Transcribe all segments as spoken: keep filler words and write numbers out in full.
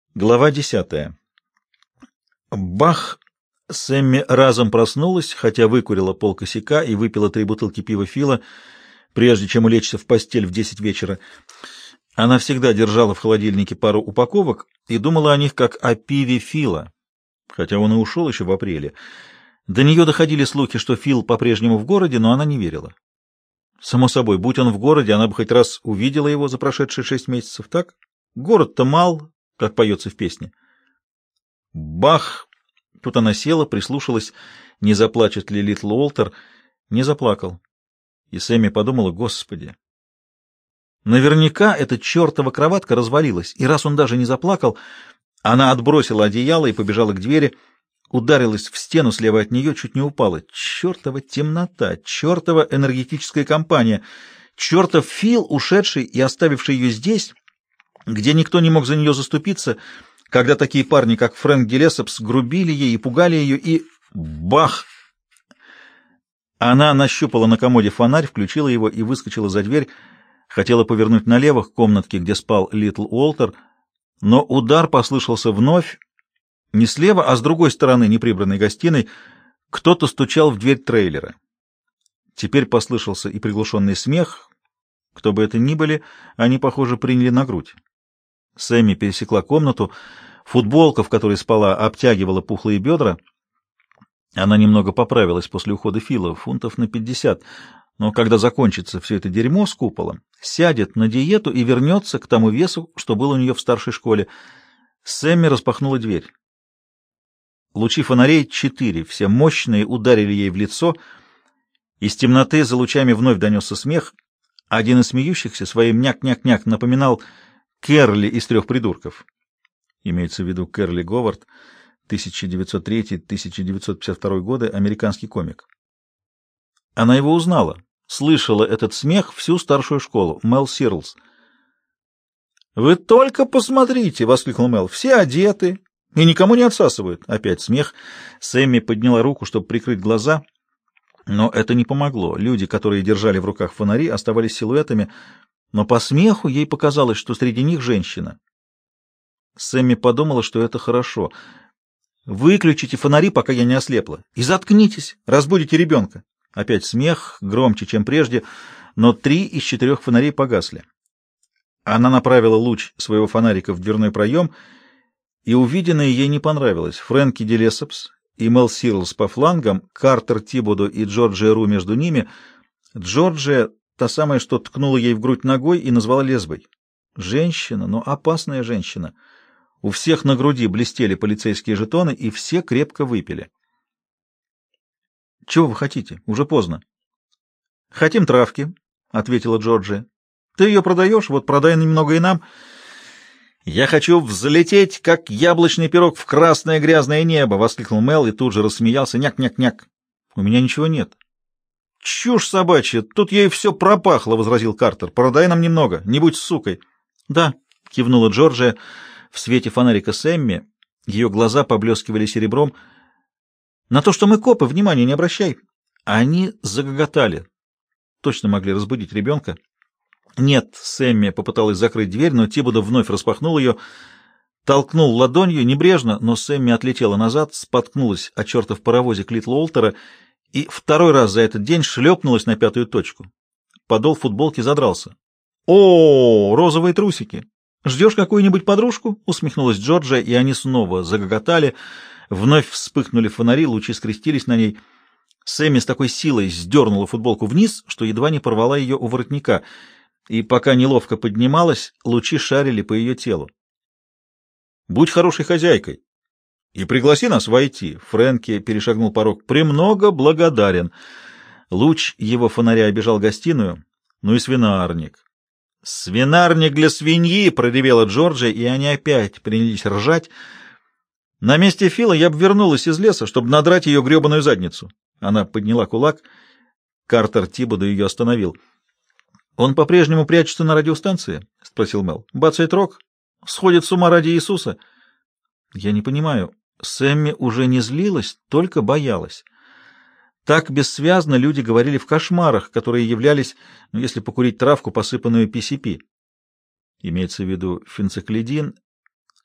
Глава десятая. Бах! Сэмми разом проснулась, хотя выкурила полкосяка и выпила три бутылки пива Фила, прежде чем улечься в постель в десять вечера. Она всегда держала в холодильнике пару упаковок и думала о них как о пиве Фила, хотя он и ушел еще в апреле. До нее доходили слухи, что Фил по-прежнему в городе, но она не верила. Само собой, будь он в городе, она бы хоть раз увидела его за прошедшие шесть месяцев, так? Город-то мал, как поется в песне. Бах! Тут она села, прислушалась, не заплачет ли Литл Уолтер. Не заплакал. И Сэмми подумала: Господи! Наверняка эта чертова кроватка развалилась, и раз он даже не заплакал, она отбросила одеяло и побежала к двери, ударилась в стену слева от нее, чуть не упала. Чертова темнота, чертова энергетическая компания, чертов Фил, ушедший и оставивший ее здесь, где никто не мог за нее заступиться, когда такие парни, как Фрэнк Гиллесопс, грубили ей и пугали ее, и... Бах! Она нащупала на комоде фонарь, включила его и выскочила за дверь, хотела повернуть налево к комнатке, где спал Литл Уолтер, но удар послышался вновь, не слева, а с другой стороны неприбранной гостиной. Кто-то стучал в дверь трейлера. Теперь послышался и приглушенный смех. Кто бы это ни были, они, похоже, приняли на грудь. Сэмми пересекла комнату. Футболка, в которой спала, обтягивала пухлые бедра. Она немного поправилась после ухода Фила, фунтов на пятьдесят, но когда закончится все это дерьмо с куполом, сядет на диету и вернется к тому весу, что был у нее в старшей школе. Сэмми распахнула дверь. Лучи фонарей, четыре, все мощные, ударили ей в лицо. Из темноты за лучами вновь донесся смех. Один из смеющихся своим няк-няк-няк напоминал Керли из «Трех придурков». Имеется в виду Керли Говард, тысяча девятьсот третий — тысяча девятьсот пятьдесят второй годы, американский комик. Она его узнала, слышала этот смех всю старшую школу. Мел Сирлс. «Вы только посмотрите!» — воскликнул Мел. «Все одеты и никому не отсасывают». Опять смех. Сэмми подняла руку, чтобы прикрыть глаза, но это не помогло. Люди, которые держали в руках фонари, оставались силуэтами, но по смеху ей показалось, что среди них женщина. Сэмми подумала, что это хорошо. «Выключите фонари, пока я не ослепла, и заткнитесь, разбудите ребенка». Опять смех, громче, чем прежде, но три из четырех фонарей погасли. Она направила луч своего фонарика в дверной проем, и увиденное ей не понравилось. Фрэнки Гиллесопс и Мел Сирлс по флангам, Картер Тибодо и Джорджия Ру между ними. Джорджия, та самая, что ткнула ей в грудь ногой и назвала лесбой. Женщина, но опасная женщина. У всех на груди блестели полицейские жетоны, и все крепко выпили. «Чего вы хотите? Уже поздно». «Хотим травки», — ответила Джорджия. «Ты ее продаешь? Вот продай немного и нам». «Я хочу взлететь, как яблочный пирог в красное грязное небо!» — воскликнул Мел и тут же рассмеялся. «Няк-няк-няк! У меня ничего нет». «Чушь собачья! Тут ей все пропахло!» — возразил Картер. «Продай нам немного, не будь сукой». «Да», — кивнула Джорджия. В свете фонарика Сэмми ее глаза поблескивали серебром. «На то, что мы копы, внимания не обращай». Они загоготали. Точно могли разбудить ребенка. Нет, Сэмми попыталась закрыть дверь, но Тибодо вновь распахнул ее, толкнул ладонью, небрежно, но Сэмми отлетела назад, споткнулась о чертов паровозик Литл Уолтера и второй раз за этот день шлепнулась на пятую точку. Подол футболки задрался. «О, розовые трусики! Ждешь какую-нибудь подружку?» — усмехнулась Джорджия, и они снова загоготали. Вновь вспыхнули фонари, лучи скрестились на ней. Сэмми с такой силой сдернула футболку вниз, что едва не порвала ее у воротника, и пока неловко поднималась, лучи шарили по ее телу. «Будь хорошей хозяйкой и пригласи нас войти», — Фрэнки перешагнул порог. «Премного благодарен». Луч его фонаря обежал гостиную. «Ну и свинарник». «Свинарник для свиньи!» — проревела Джорджия, и они опять принялись ржать. «На месте Фила я бы вернулась из леса, чтобы надрать ее гребаную задницу». Она подняла кулак. Картер Тибодо ее остановил. «Он по-прежнему прячется на радиостанции?» — спросил Мел. «Бацает рог? Сходит с ума ради Иисуса?» «Я не понимаю». Сэмми уже не злилась, только боялась. Так бессвязно люди говорили в кошмарах, которые являлись, ну, если покурить травку, посыпанную пи си пи. Имеется в виду фенциклидин.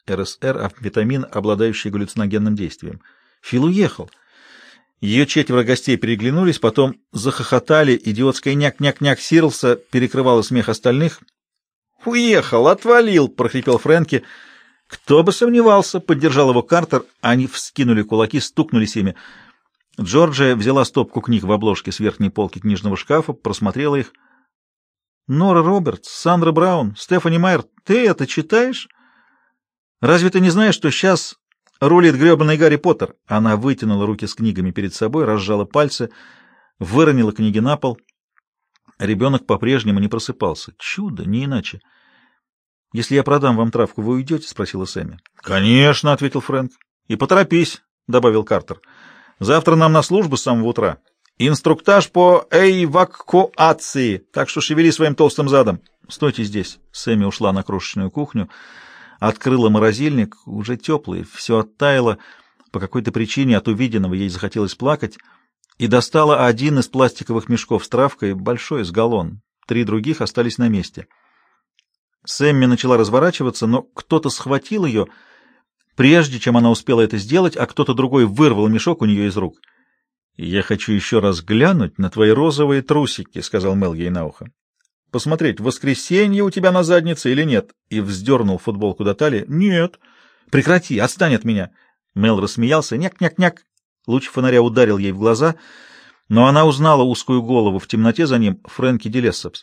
эр эс эр, амфетамин, обладающий галлюциногенным действием. Фил уехал. Ее четверо гостей переглянулись, потом захохотали, идиотская няк-няк-няк Сирлса перекрывала смех остальных. «Уехал, отвалил!» — прохрипел Фрэнки. «Кто бы сомневался!» — поддержал его Картер. Они вскинули кулаки, стукнулись ими. Джорджия взяла стопку книг в обложке с верхней полки книжного шкафа, просмотрела их. «Нора Робертс, Сандра Браун, Стефани Майер, ты это читаешь? Разве ты не знаешь, что сейчас рулит гребаный Гарри Поттер?» Она вытянула руки с книгами перед собой, разжала пальцы, выронила книги на пол. Ребенок по-прежнему не просыпался. Чудо, не иначе. «Если я продам вам травку, вы уйдете?» — спросила Сэмми. «Конечно», — ответил Фрэнк. «И поторопись», — добавил Картер. «Завтра нам на службу с самого утра. Инструктаж по эвакуации, так что шевели своим толстым задом». «Стойте здесь». Сэмми ушла на крошечную кухню, открыла морозильник, уже теплый, все оттаяло. По какой-то причине от увиденного ей захотелось плакать, и достала один из пластиковых мешков с травкой, большой, с галлон. Три других остались на месте. Сэмми начала разворачиваться, но кто-то схватил ее, прежде чем она успела это сделать, а кто-то другой вырвал мешок у нее из рук. «Я хочу еще раз глянуть на твои розовые трусики», — сказал Мел ей на ухо. «Посмотреть, воскресенье у тебя на заднице или нет?» И вздернул футболку до талии. «Нет». «Прекрати, отстань от меня». Мел рассмеялся. «Няк-няк-няк». Луч фонаря ударил ей в глаза, но она узнала узкую голову в темноте за ним, Фрэнки Ди Лессопс.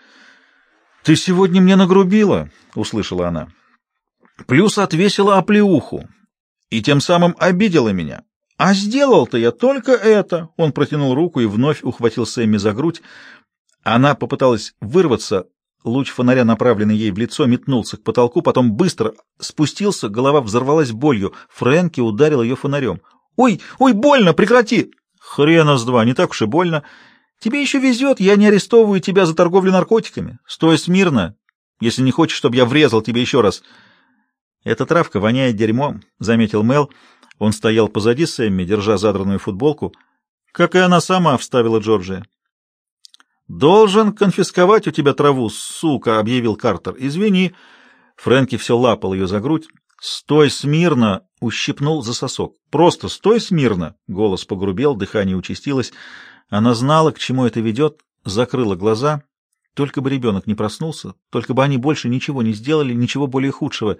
«Ты сегодня мне нагрубила», — услышала она. «Плюс отвесила оплеуху, и тем самым обидела меня. А сделал-то я только это». Он протянул руку и вновь ухватил Сэмми за грудь. Она попыталась вырваться, луч фонаря, направленный ей в лицо, метнулся к потолку, потом быстро спустился, голова взорвалась болью. Фрэнки ударил ее фонарем. «Ой, ой, больно, прекрати!» «Хрена с два, не так уж и больно. Тебе еще везет, я не арестовываю тебя за торговлю наркотиками. Стой смирно, если не хочешь, чтобы я врезал тебе еще раз». «Эта травка воняет дерьмом», — заметил Мел. Он стоял позади Сэмми, держа задранную футболку. «Как и она сама», — вставила Джорджия. «Должен конфисковать у тебя траву, сука», — объявил Картер. «Извини». Фрэнки все лапал ее за грудь. «Стой смирно!» — ущипнул за сосок. «Просто стой смирно!» — голос погрубел, дыхание участилось. Она знала, к чему это ведет, закрыла глаза. Только бы ребенок не проснулся, только бы они больше ничего не сделали, ничего более худшего.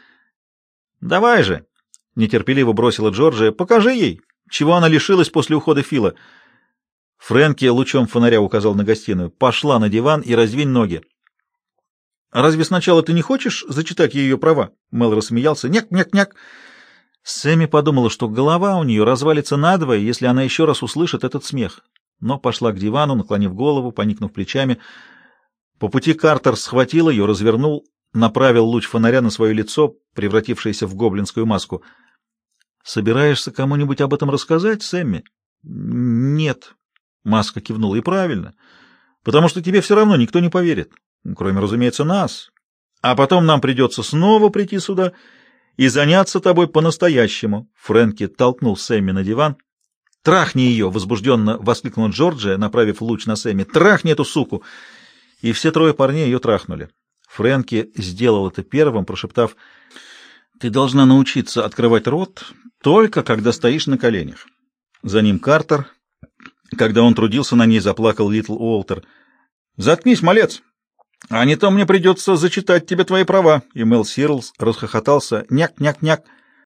«Давай же!» — нетерпеливо бросила Джорджия. «Покажи ей, чего она лишилась после ухода Фила». Фрэнки лучом фонаря указал на гостиную. «Пошла на диван и раздвинь ноги». «Разве сначала ты не хочешь зачитать ей ее права?» Мел рассмеялся. «Няк-няк-няк». Сэмми подумала, что голова у нее развалится надвое, если она еще раз услышит этот смех. Но пошла к дивану, наклонив голову, поникнув плечами. По пути Картер схватил ее, развернул, направил луч фонаря на свое лицо, превратившееся в гоблинскую маску. «Собираешься кому-нибудь об этом рассказать, Сэмми?» «Нет». Маска кивнула. «И правильно, потому что тебе все равно никто не поверит. Кроме, разумеется, нас. А потом нам придется снова прийти сюда и заняться тобой по-настоящему». Фрэнки толкнул Сэмми на диван. «Трахни ее!» — возбужденно воскликнула Джорджия, направив луч на Сэмми. «Трахни эту суку!» И все трое парней ее трахнули. Фрэнки сделал это первым, прошептав: «Ты должна научиться открывать рот только когда стоишь на коленях». За ним Картер. Когда он трудился на ней, заплакал Литл Уолтер. «Заткнись, малец! А не то мне придется зачитать тебе твои права». И Мел Сирлс расхохотался. «Няк-няк-няк».